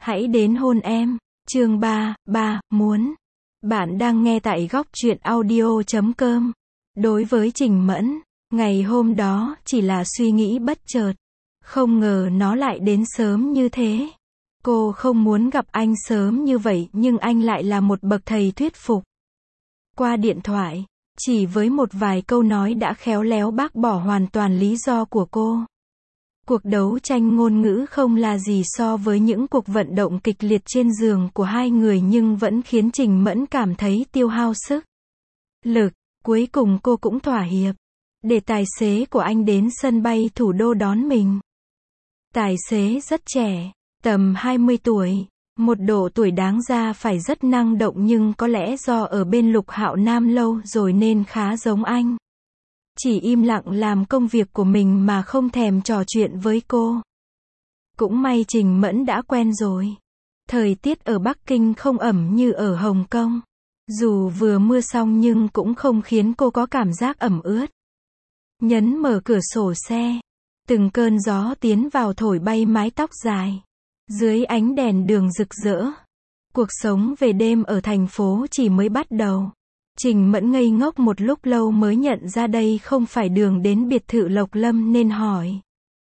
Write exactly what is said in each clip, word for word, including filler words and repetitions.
Hãy đến hôn em. Chương ba, ba, muốn. Bạn đang nghe tại góc truyện audio chấm com. Đối với Trình Mẫn, ngày hôm đó chỉ là suy nghĩ bất chợt. Không ngờ nó lại đến sớm như thế. Cô không muốn gặp anh sớm như vậy nhưng anh lại là một bậc thầy thuyết phục. Qua điện thoại, chỉ với một vài câu nói đã khéo léo bác bỏ hoàn toàn lý do của cô. Cuộc đấu tranh ngôn ngữ không là gì so với những cuộc vận động kịch liệt trên giường của hai người nhưng vẫn khiến Trình Mẫn cảm thấy tiêu hao sức lực. Cuối cùng cô cũng thỏa hiệp, để tài xế của anh đến sân bay thủ đô đón mình. Tài xế rất trẻ, tầm hai mươi tuổi, một độ tuổi đáng ra phải rất năng động nhưng có lẽ do ở bên Lục Hạo Nam lâu rồi nên khá giống anh. Chỉ im lặng làm công việc của mình mà không thèm trò chuyện với cô. Cũng may Trình Mẫn đã quen rồi. Thời tiết ở Bắc Kinh không ẩm như ở Hồng Kông. Dù vừa mưa xong nhưng cũng không khiến cô có cảm giác ẩm ướt. Nhấn mở cửa sổ xe. Từng cơn gió tiến vào thổi bay mái tóc dài. Dưới ánh đèn đường rực rỡ. Cuộc sống về đêm ở thành phố chỉ mới bắt đầu. Trình Mẫn ngây ngốc một lúc lâu mới nhận ra đây không phải đường đến biệt thự Lộc Lâm nên hỏi.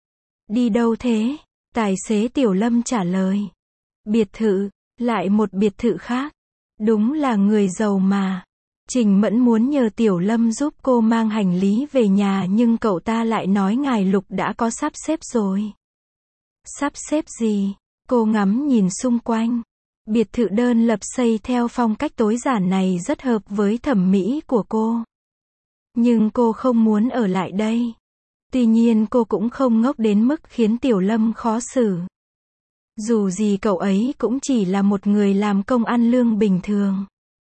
Đi đâu thế? Tài xế Tiểu Lâm trả lời. Biệt thự, lại một biệt thự khác. Đúng là người giàu mà. Trình Mẫn muốn nhờ Tiểu Lâm giúp cô mang hành lý về nhà nhưng cậu ta lại nói ngài Lục đã có sắp xếp rồi. Sắp xếp gì? Cô ngắm nhìn xung quanh. Biệt thự đơn lập xây theo phong cách tối giản này rất hợp với thẩm mỹ của cô. Nhưng cô không muốn ở lại đây. Tuy nhiên cô cũng không ngốc đến mức khiến Tiểu Lâm khó xử. Dù gì cậu ấy cũng chỉ là một người làm công ăn lương bình thường.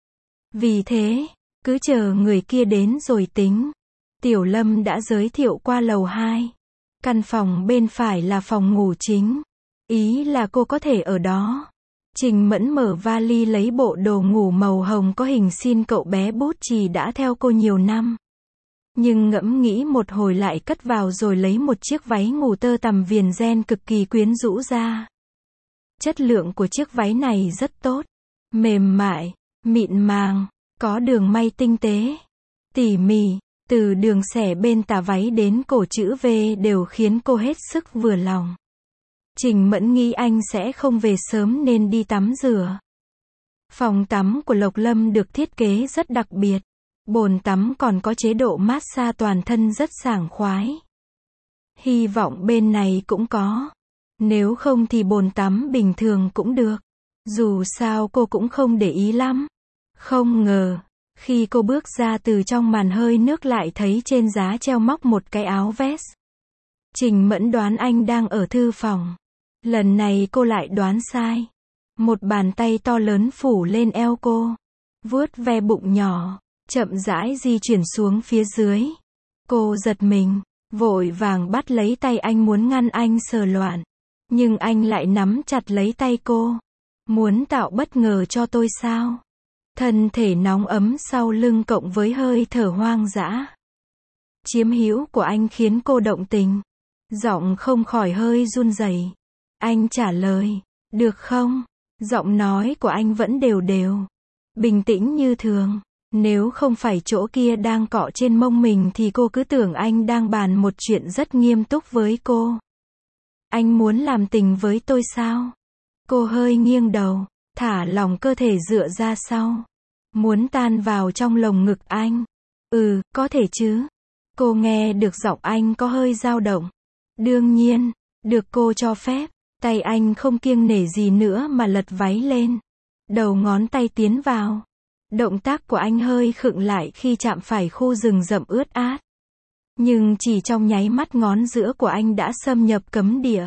Vì thế, cứ chờ người kia đến rồi tính. Tiểu Lâm đã giới thiệu qua lầu hai. Căn phòng bên phải là phòng ngủ chính. Ý là cô có thể ở đó. Trình Mẫn mở vali lấy bộ đồ ngủ màu hồng có hình xin cậu bé bút chì đã theo cô nhiều năm. Nhưng ngẫm nghĩ một hồi lại cất vào rồi lấy một chiếc váy ngủ tơ tằm viền ren cực kỳ quyến rũ ra. Chất lượng của chiếc váy này rất tốt. Mềm mại, mịn màng, có đường may tinh tế, tỉ mỉ. Từ đường xẻ bên tà váy đến cổ chữ V đều khiến cô hết sức vừa lòng. Trình Mẫn nghĩ anh sẽ không về sớm nên đi tắm rửa. Phòng tắm của Lộc Lâm được thiết kế rất đặc biệt. Bồn tắm còn có chế độ massage toàn thân rất sảng khoái. Hy vọng bên này cũng có. Nếu không thì bồn tắm bình thường cũng được. Dù sao cô cũng không để ý lắm. Không ngờ, khi cô bước ra từ trong màn hơi nước lại thấy trên giá treo móc một cái áo vest. Trình Mẫn đoán anh đang ở thư phòng. Lần này cô lại đoán sai. Một bàn tay to lớn phủ lên eo cô. Vuốt ve bụng nhỏ, chậm rãi di chuyển xuống phía dưới. Cô giật mình, vội vàng bắt lấy tay anh muốn ngăn anh sờ loạn. Nhưng anh lại nắm chặt lấy tay cô. Muốn tạo bất ngờ cho tôi sao? Thân thể nóng ấm sau lưng cộng với hơi thở hoang dã. Chiếm hữu của anh khiến cô động tình. Giọng không khỏi hơi run rẩy. Anh trả lời, được không? Giọng nói của anh vẫn đều đều. Bình tĩnh như thường. Nếu không phải chỗ kia đang cọ trên mông mình thì cô cứ tưởng anh đang bàn một chuyện rất nghiêm túc với cô. Anh muốn làm tình với tôi sao? Cô hơi nghiêng đầu, thả lỏng cơ thể dựa ra sau. Muốn tan vào trong lồng ngực anh. Ừ, có thể chứ. Cô nghe được giọng anh có hơi dao động. Đương nhiên, được cô cho phép. Tay anh không kiêng nể gì nữa mà lật váy lên. Đầu ngón tay tiến vào. Động tác của anh hơi khựng lại khi chạm phải khu rừng rậm ướt át. Nhưng chỉ trong nháy mắt ngón giữa của anh đã xâm nhập cấm địa.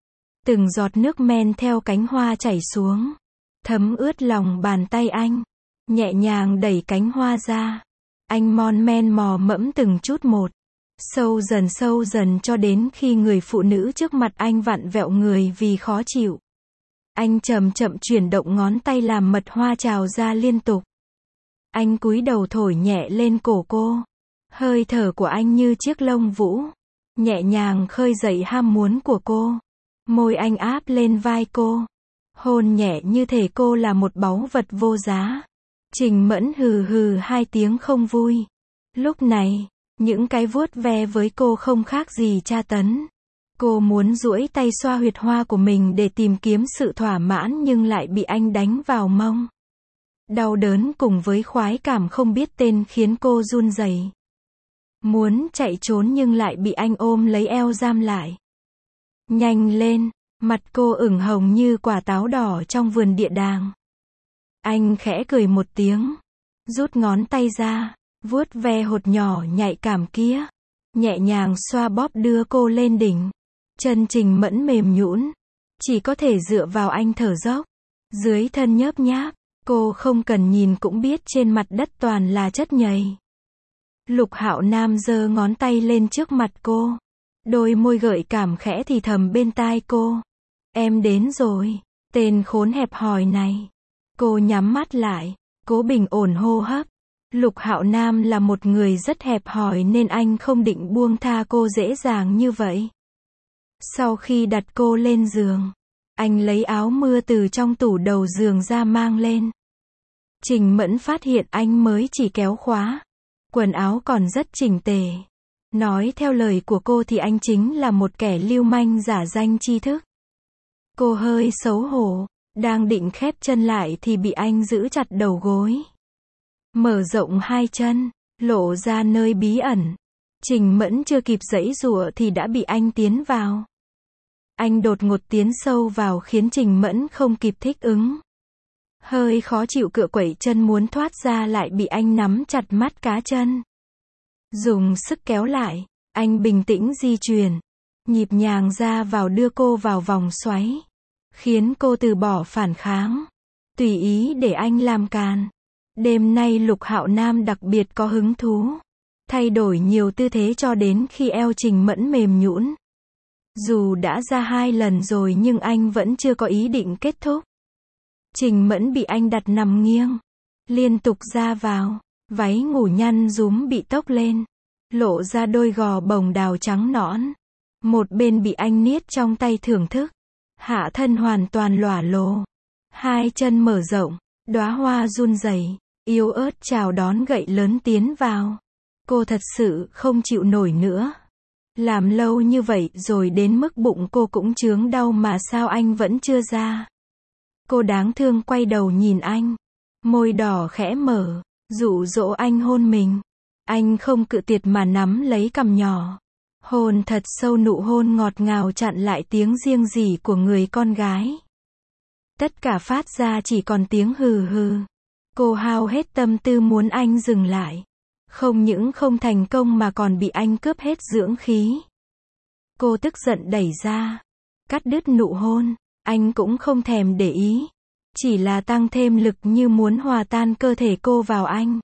Từng giọt nước men theo cánh hoa chảy xuống. Thấm ướt lòng bàn tay anh. Nhẹ nhàng đẩy cánh hoa ra. Anh mon men mò mẫm từng chút một. Sâu dần sâu dần cho đến khi người phụ nữ trước mặt anh vặn vẹo người vì khó chịu. Anh chậm chậm chuyển động ngón tay làm mật hoa trào ra liên tục. Anh cúi đầu thổi nhẹ lên cổ cô. Hơi thở của anh như chiếc lông vũ. Nhẹ nhàng khơi dậy ham muốn của cô. Môi anh áp lên vai cô. Hôn nhẹ như thể cô là một báu vật vô giá. Trình Mẫn hừ hừ hai tiếng không vui. Lúc này, những cái vuốt ve với cô không khác gì tra tấn. Cô muốn duỗi tay xoa huyệt hoa của mình để tìm kiếm sự thỏa mãn nhưng lại bị anh đánh vào mông. Đau đớn cùng với khoái cảm không biết tên khiến cô run rẩy. Muốn chạy trốn nhưng lại bị anh ôm lấy eo giam lại. Nhanh lên, mặt cô ửng hồng như quả táo đỏ trong vườn địa đàng. Anh khẽ cười một tiếng, rút ngón tay ra, vuốt ve hột nhỏ nhạy cảm kia, nhẹ nhàng xoa bóp đưa cô lên đỉnh. Chân Trình Mẫn mềm nhũn, chỉ có thể dựa vào anh thở dốc. Dưới thân nhớp nháp, cô không cần nhìn cũng biết trên mặt đất toàn là chất nhầy. Lục Hạo Nam giơ ngón tay lên trước mặt cô, đôi môi gợi cảm khẽ thì thầm bên tai cô. Em đến rồi, tên khốn hẹp hòi này. Cô nhắm mắt lại, cố bình ổn hô hấp. Lục Hạo Nam là một người rất hẹp hòi nên anh không định buông tha cô dễ dàng như vậy. Sau khi đặt cô lên giường, anh lấy áo mưa từ trong tủ đầu giường ra mang lên. Trình Mẫn phát hiện anh mới chỉ kéo khóa. Quần áo còn rất chỉnh tề. Nói theo lời của cô thì anh chính là một kẻ lưu manh giả danh tri thức. Cô hơi xấu hổ, đang định khép chân lại thì bị anh giữ chặt đầu gối. Mở rộng hai chân, lộ ra nơi bí ẩn. Trình Mẫn chưa kịp giãy giụa thì đã bị anh tiến vào. Anh đột ngột tiến sâu vào khiến Trình Mẫn không kịp thích ứng. Hơi khó chịu cựa quẩy chân muốn thoát ra lại bị anh nắm chặt mắt cá chân. Dùng sức kéo lại, anh bình tĩnh di chuyển, nhịp nhàng ra vào đưa cô vào vòng xoáy, khiến cô từ bỏ phản kháng, tùy ý để anh làm càn. Đêm nay Lục Hạo Nam đặc biệt có hứng thú, thay đổi nhiều tư thế cho đến khi eo Trình Mẫn mềm nhũn. Dù đã ra hai lần rồi nhưng anh vẫn chưa có ý định kết thúc. Trình Mẫn bị anh đặt nằm nghiêng, liên tục ra vào, váy ngủ nhăn rúm bị tốc lên, lộ ra đôi gò bồng đào trắng nõn. Một bên bị anh niết trong tay thưởng thức, hạ thân hoàn toàn lỏa lồ, hai chân mở rộng, đóa hoa run rẩy, yếu ớt chào đón gậy lớn tiến vào. Cô thật sự không chịu nổi nữa. Làm lâu như vậy rồi đến mức bụng cô cũng chướng đau mà sao anh vẫn chưa ra. Cô đáng thương quay đầu nhìn anh, môi đỏ khẽ mở, dụ dỗ anh hôn mình. Anh không cự tuyệt mà nắm lấy cằm nhỏ, hôn thật sâu, nụ hôn ngọt ngào chặn lại tiếng riêng rỉ của người con gái. Tất cả phát ra chỉ còn tiếng hừ hừ. Cô hao hết tâm tư muốn anh dừng lại. Không những không thành công mà còn bị anh cướp hết dưỡng khí. Cô tức giận đẩy ra, cắt đứt nụ hôn. Anh cũng không thèm để ý, chỉ là tăng thêm lực như muốn hòa tan cơ thể cô vào anh.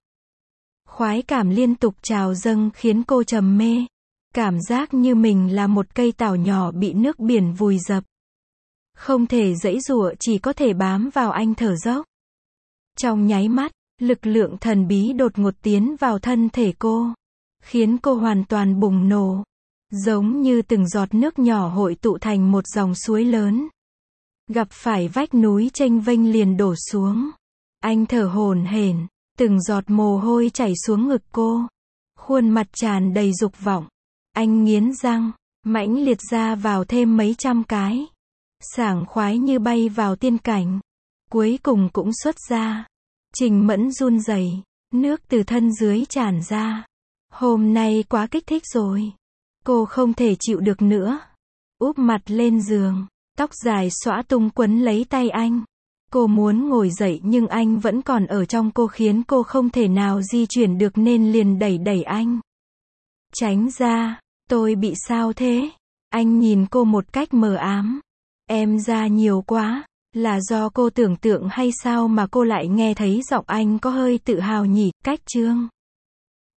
Khoái cảm liên tục trào dâng khiến cô trầm mê, cảm giác như mình là một cây tảo nhỏ bị nước biển vùi dập. Không thể giãy giụa, chỉ có thể bám vào anh thở dốc. Trong nháy mắt, lực lượng thần bí đột ngột tiến vào thân thể cô, khiến cô hoàn toàn bùng nổ, giống như từng giọt nước nhỏ hội tụ thành một dòng suối lớn. Gặp phải vách núi chênh vênh liền đổ xuống. Anh thở hổn hển, từng giọt mồ hôi chảy xuống ngực cô. Khuôn mặt tràn đầy dục vọng. Anh nghiến răng, mãnh liệt ra vào thêm mấy trăm cái. Sảng khoái như bay vào tiên cảnh. Cuối cùng cũng xuất ra. Trình Mẫn run rẩy, nước từ thân dưới tràn ra. Hôm nay quá kích thích rồi. Cô không thể chịu được nữa. Úp mặt lên giường, tóc dài xõa tung quấn lấy tay anh. Cô muốn ngồi dậy nhưng anh vẫn còn ở trong cô khiến cô không thể nào di chuyển được nên liền đẩy đẩy anh. Tránh ra, tôi bị sao thế? Anh nhìn cô một cách mờ ám. Em ra nhiều quá, là do cô tưởng tượng hay sao mà cô lại nghe thấy giọng anh có hơi tự hào nhỉ? Cách chương